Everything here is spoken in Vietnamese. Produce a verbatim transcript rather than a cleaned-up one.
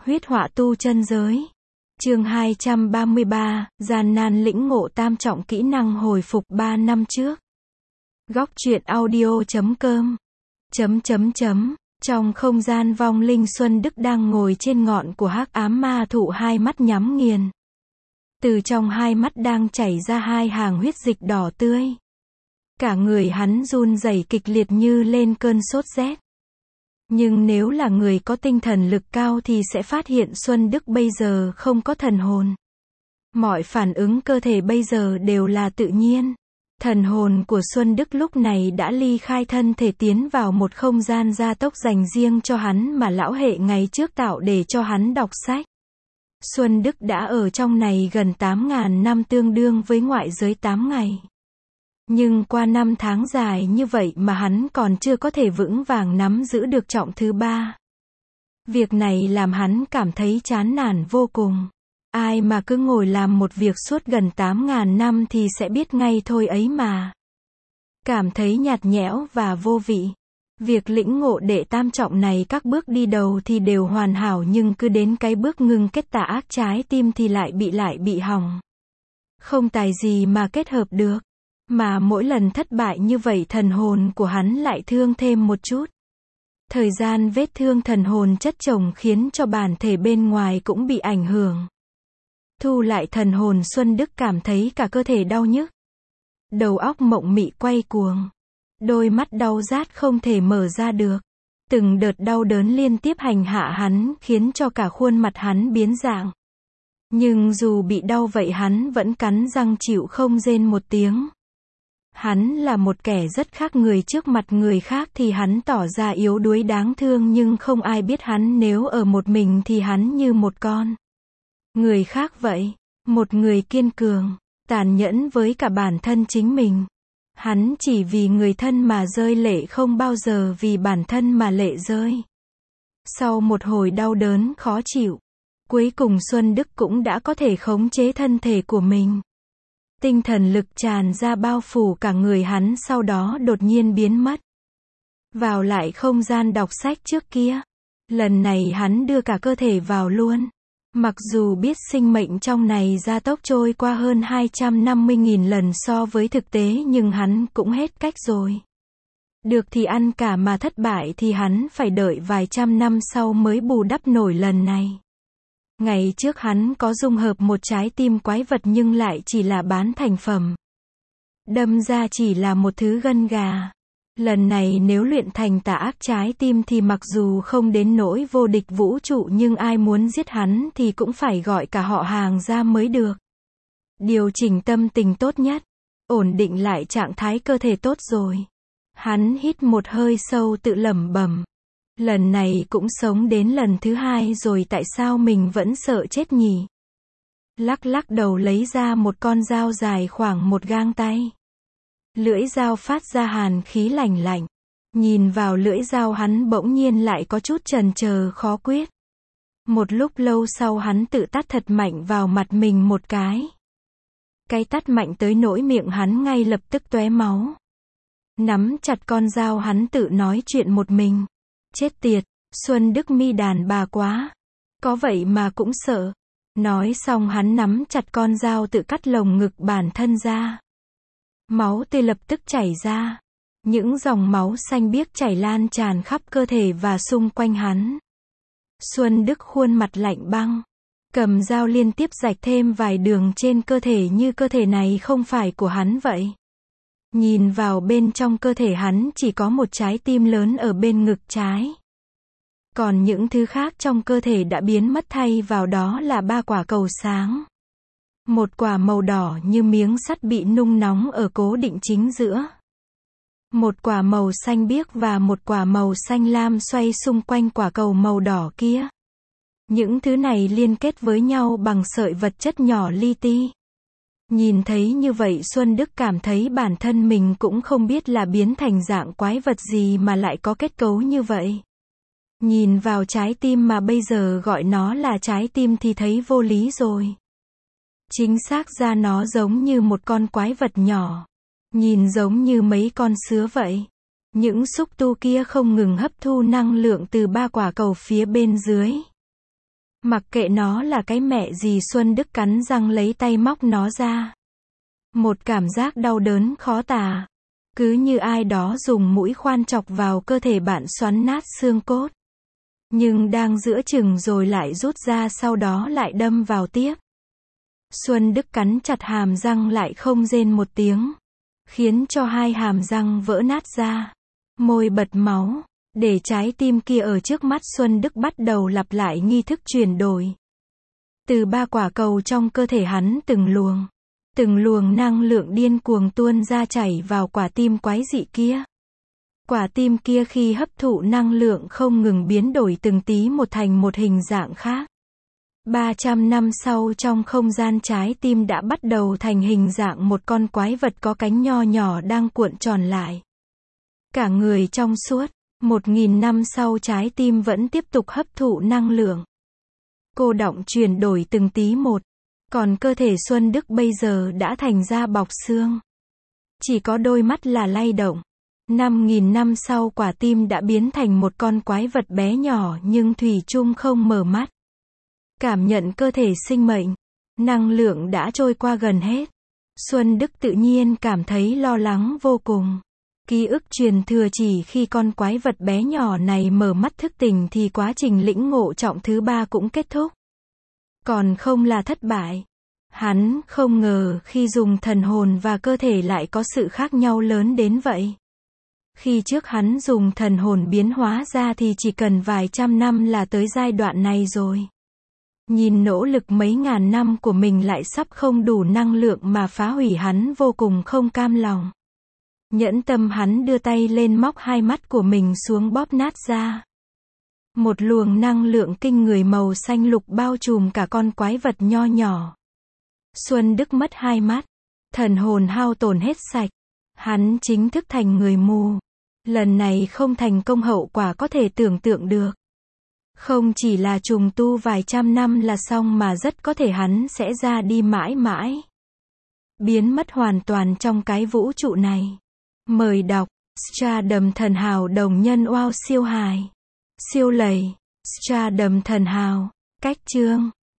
Huyết họa tu chân giới. Chương hai trăm ba mươi ba, gian nan lĩnh ngộ tam trọng kỹ năng hồi phục ba năm trước. Góc truyện audio chấm com. Chấm chấm chấm. Trong không gian vong linh Xuân Đức đang ngồi trên ngọn của hắc ám ma thụ, hai mắt nhắm nghiền. Từ trong hai mắt đang chảy ra hai hàng huyết dịch đỏ tươi. Cả người hắn run rẩy kịch liệt như lên cơn sốt rét. Nhưng nếu là người có tinh thần lực cao thì sẽ phát hiện Xuân Đức bây giờ không có thần hồn. Mọi phản ứng cơ thể bây giờ đều là tự nhiên. Thần hồn của Xuân Đức lúc này đã ly khai thân thể tiến vào một không gian gia tốc dành riêng cho hắn mà lão hệ ngày trước tạo để cho hắn đọc sách. Xuân Đức đã ở trong này gần tám ngàn năm, tương đương với ngoại giới tám ngày. Nhưng qua năm tháng dài như vậy mà hắn còn chưa có thể vững vàng nắm giữ được trọng thứ ba. Việc này làm hắn cảm thấy chán nản vô cùng. Ai mà cứ ngồi làm một việc suốt gần tám ngàn năm thì sẽ biết ngay thôi ấy mà. Cảm thấy nhạt nhẽo và vô vị. Việc lĩnh ngộ đệ tam trọng này các bước đi đầu thì đều hoàn hảo, nhưng cứ đến cái bước ngưng kết tà ác trái tim thì lại bị lại bị hỏng. Không tài gì mà kết hợp được. Mà mỗi lần thất bại như vậy thần hồn của hắn lại thương thêm một chút. Thời gian vết thương thần hồn chất chồng khiến cho bản thể bên ngoài cũng bị ảnh hưởng. Thu lại thần hồn, Xuân Đức cảm thấy cả cơ thể đau nhức. Đầu óc mộng mị quay cuồng. Đôi mắt đau rát không thể mở ra được. Từng đợt đau đớn liên tiếp hành hạ hắn khiến cho cả khuôn mặt hắn biến dạng. Nhưng dù bị đau vậy hắn vẫn cắn răng chịu không rên một tiếng. Hắn là một kẻ rất khác người, trước mặt người khác thì hắn tỏ ra yếu đuối đáng thương, nhưng không ai biết hắn nếu ở một mình thì hắn như một con người khác vậy. Một người kiên cường, tàn nhẫn với cả bản thân chính mình. Hắn chỉ vì người thân mà rơi lệ, không bao giờ vì bản thân mà lệ rơi. Sau một hồi đau đớn khó chịu, cuối cùng Xuân Đức cũng đã có thể khống chế thân thể của mình. Tinh thần lực tràn ra bao phủ cả người hắn, sau đó đột nhiên biến mất. Vào lại không gian đọc sách trước kia. Lần này hắn đưa cả cơ thể vào luôn. Mặc dù biết sinh mệnh trong này gia tốc trôi qua hơn hai trăm năm mươi nghìn lần so với thực tế, nhưng hắn cũng hết cách rồi. Được thì ăn cả, mà thất bại thì hắn phải đợi vài trăm năm sau mới bù đắp nổi lần này. Ngày trước hắn có dung hợp một trái tim quái vật nhưng lại chỉ là bán thành phẩm. Đâm ra chỉ là một thứ gân gà. Lần này nếu luyện thành tà ác trái tim thì mặc dù không đến nỗi vô địch vũ trụ, nhưng ai muốn giết hắn thì cũng phải gọi cả họ hàng ra mới được. Điều chỉnh tâm tình tốt nhất. Ổn định lại trạng thái cơ thể tốt rồi. Hắn hít một hơi sâu tự lẩm bẩm. Lần này cũng sống đến lần thứ hai rồi, tại sao mình vẫn sợ chết nhỉ? Lắc lắc đầu lấy ra một con dao dài khoảng một gang tay. Lưỡi dao phát ra hàn khí lạnh lạnh. Nhìn vào lưỡi dao hắn bỗng nhiên lại có chút chần chờ khó quyết. Một lúc lâu sau hắn tự tát thật mạnh vào mặt mình một cái. Cái tát mạnh tới nỗi miệng hắn ngay lập tức tóe máu. Nắm chặt con dao hắn tự nói chuyện một mình. Chết tiệt, Xuân Đức mi đàn bà quá. Có vậy mà cũng sợ. Nói xong hắn nắm chặt con dao tự cắt lồng ngực bản thân ra. Máu tươi lập tức chảy ra. Những dòng máu xanh biếc chảy lan tràn khắp cơ thể và xung quanh hắn. Xuân Đức khuôn mặt lạnh băng. Cầm dao liên tiếp rạch thêm vài đường trên cơ thể, như cơ thể này không phải của hắn vậy. Nhìn vào bên trong cơ thể hắn chỉ có một trái tim lớn ở bên ngực trái. Còn những thứ khác trong cơ thể đã biến mất, thay vào đó là ba quả cầu sáng. Một quả màu đỏ như miếng sắt bị nung nóng ở cố định chính giữa. Một quả màu xanh biếc và một quả màu xanh lam xoay xung quanh quả cầu màu đỏ kia. Những thứ này liên kết với nhau bằng sợi vật chất nhỏ li ti. Nhìn thấy như vậy Xuân Đức cảm thấy bản thân mình cũng không biết là biến thành dạng quái vật gì mà lại có kết cấu như vậy. Nhìn vào trái tim mà bây giờ gọi nó là trái tim thì thấy vô lý rồi. Chính xác ra nó giống như một con quái vật nhỏ. Nhìn giống như mấy con sứa vậy. Những xúc tu kia không ngừng hấp thu năng lượng từ ba quả cầu phía bên dưới. Mặc kệ nó là cái mẹ gì, Xuân Đức cắn răng lấy tay móc nó ra. Một cảm giác đau đớn khó tả. Cứ như ai đó dùng mũi khoan chọc vào cơ thể bạn xoắn nát xương cốt. Nhưng đang giữa chừng rồi lại rút ra, sau đó lại đâm vào tiếp. Xuân Đức cắn chặt hàm răng lại không rên một tiếng. Khiến cho hai hàm răng vỡ nát ra. Môi bật máu. Để trái tim kia ở trước mắt Xuân Đức bắt đầu lặp lại nghi thức chuyển đổi. Từ ba quả cầu trong cơ thể hắn từng luồng. Từng luồng năng lượng điên cuồng tuôn ra chảy vào quả tim quái dị kia. Quả tim kia khi hấp thụ năng lượng không ngừng biến đổi từng tí một thành một hình dạng khác. ba trăm năm sau, trong không gian, trái tim đã bắt đầu thành hình dạng một con quái vật có cánh nho nhỏ đang cuộn tròn lại. Cả người trong suốt. Một nghìn năm sau, trái tim vẫn tiếp tục hấp thụ năng lượng. Cô đọng chuyển đổi từng tí một. Còn cơ thể Xuân Đức bây giờ đã thành da bọc xương. Chỉ có đôi mắt là lay động. Năm nghìn năm sau, quả tim đã biến thành một con quái vật bé nhỏ nhưng thủy chung không mở mắt. Cảm nhận cơ thể sinh mệnh. Năng lượng đã trôi qua gần hết. Xuân Đức tự nhiên cảm thấy lo lắng vô cùng. Ký ức truyền thừa chỉ khi con quái vật bé nhỏ này mở mắt thức tỉnh thì quá trình lĩnh ngộ trọng thứ ba cũng kết thúc. Còn không là thất bại. Hắn không ngờ khi dùng thần hồn và cơ thể lại có sự khác nhau lớn đến vậy. Khi trước hắn dùng thần hồn biến hóa ra thì chỉ cần vài trăm năm là tới giai đoạn này rồi. Nhìn nỗ lực mấy ngàn năm của mình lại sắp không đủ năng lượng mà phá hủy, hắn vô cùng không cam lòng. Nhẫn tâm, hắn đưa tay lên móc hai mắt của mình xuống bóp nát ra. Một luồng năng lượng kinh người màu xanh lục bao trùm cả con quái vật nho nhỏ. Xuân Đức mất hai mắt. Thần hồn hao tổn hết sạch. Hắn chính thức thành người mù. Lần này không thành công, hậu quả có thể tưởng tượng được. Không chỉ là trùng tu vài trăm năm là xong mà rất có thể hắn sẽ ra đi mãi mãi. Biến mất hoàn toàn trong cái vũ trụ này. Mời đọc Stardom Thần Hào đồng nhân wow siêu hài. Siêu lầy. Stardom Thần Hào. Cách chương